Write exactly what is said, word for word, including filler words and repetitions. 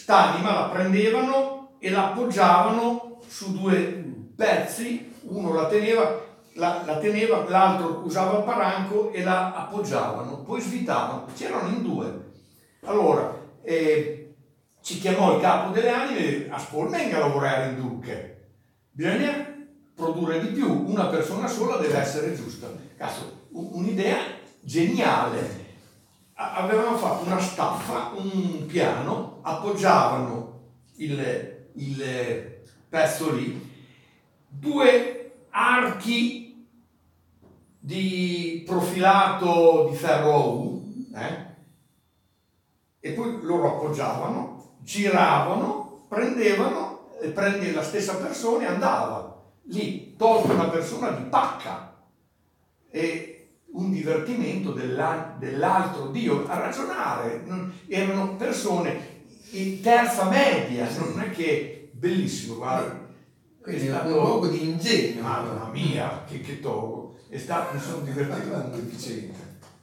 st'anima la prendevano e la appoggiavano su due pezzi, uno la teneva, la, la teneva, l'altro usava il paranco e la appoggiavano, poi svitavano, c'erano in due. Allora, eh, ci chiamò il capo delle anime, a Spolmenga lavorare in Ducche, bisogna produrre di più, una persona sola deve essere giusta. Cazzo, un'idea geniale. Avevano fatto una staffa, un piano, appoggiavano il, il pezzo lì, due archi di profilato di ferro a U, eh? E poi loro appoggiavano, giravano, prendevano, e prendi la stessa persona e andava. Lì tolto una persona di pacca e un divertimento della, dell'altro Dio a ragionare. Non, erano persone in terza media, non è che bellissimo, guarda. Quindi è stato un luogo di ingegno. Mamma mia, che, che togo, è stato, mi sono divertito con deficiente.